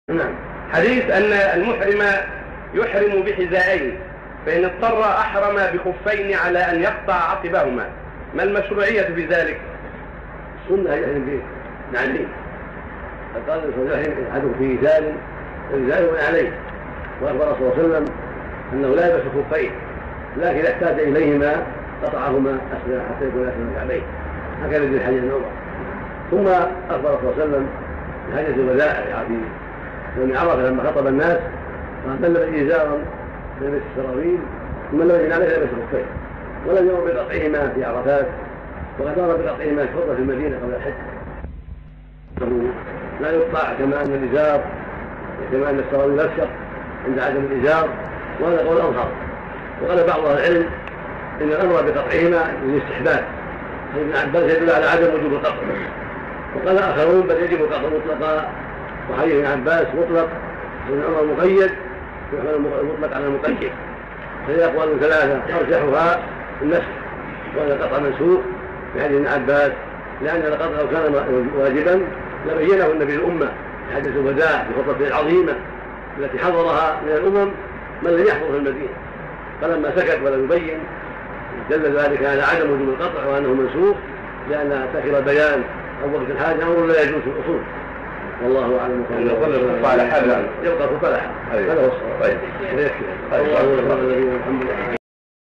نعم. حديث أن المحرم يحرم بحذائين، فإن اضطر أحرم بخفين على أن يقطع عقبهما، ما المشروعية في ذلك؟ السنة يحرم به نعلين، فقال يحرم أحدهم في إزار وإزاره عليه، وأخبر صلى الله عليه وسلم أنه لا يلبس خفين، لكن إذا احتاج إليهما قطعهما أسفل حتى يكون أسفل الكعبين، هكذا في حديث النوبة. ثم أخبر صلى الله عليه وسلم في حديث الوداع في يوم عرفة لما خطب الناس قال من لبس إزارا فلبس السراويل ومن لبس عليه لبس خفين، ولم يمر بقطعهما في عرفات، وقد مر بقطعهما في المدينة قبل الحج. لا يقطع كما أن الإزار كما أن السراويل يفسق عند عدم الإزار، وهذا قول أظهر. وقال بعض أهل العلم إن الأمر بقطعهما للاستحباب، ابن عباس يدل على عدم وجوب القطع، وقال آخرون بل يجب القطع مطلقا، وحديث ابن عباس مطلق وابن عمر مقيد، ويحمل المطلق على المقيد. فهي أقوال ثلاثة أرجحها النسخ، وأن القطع منسوخ في حديث ابن عباس، لأن القطع لو كان واجبا لبينه النبي الأمة في حديث الوداع في الخطبة العظيمة التي حضرها من الأمم من لم يحضر في المدينة، فلما سكت ولم يبين دل ذلك على عدم وجوب القطع وأنه منسوخ، لأن تأخير البيان أو وقت الحاجة أمر لا يجوز في الأصول. والله أعلم. يظل الخف على حال، يبقى الخف على حال، هذا هو الصواب.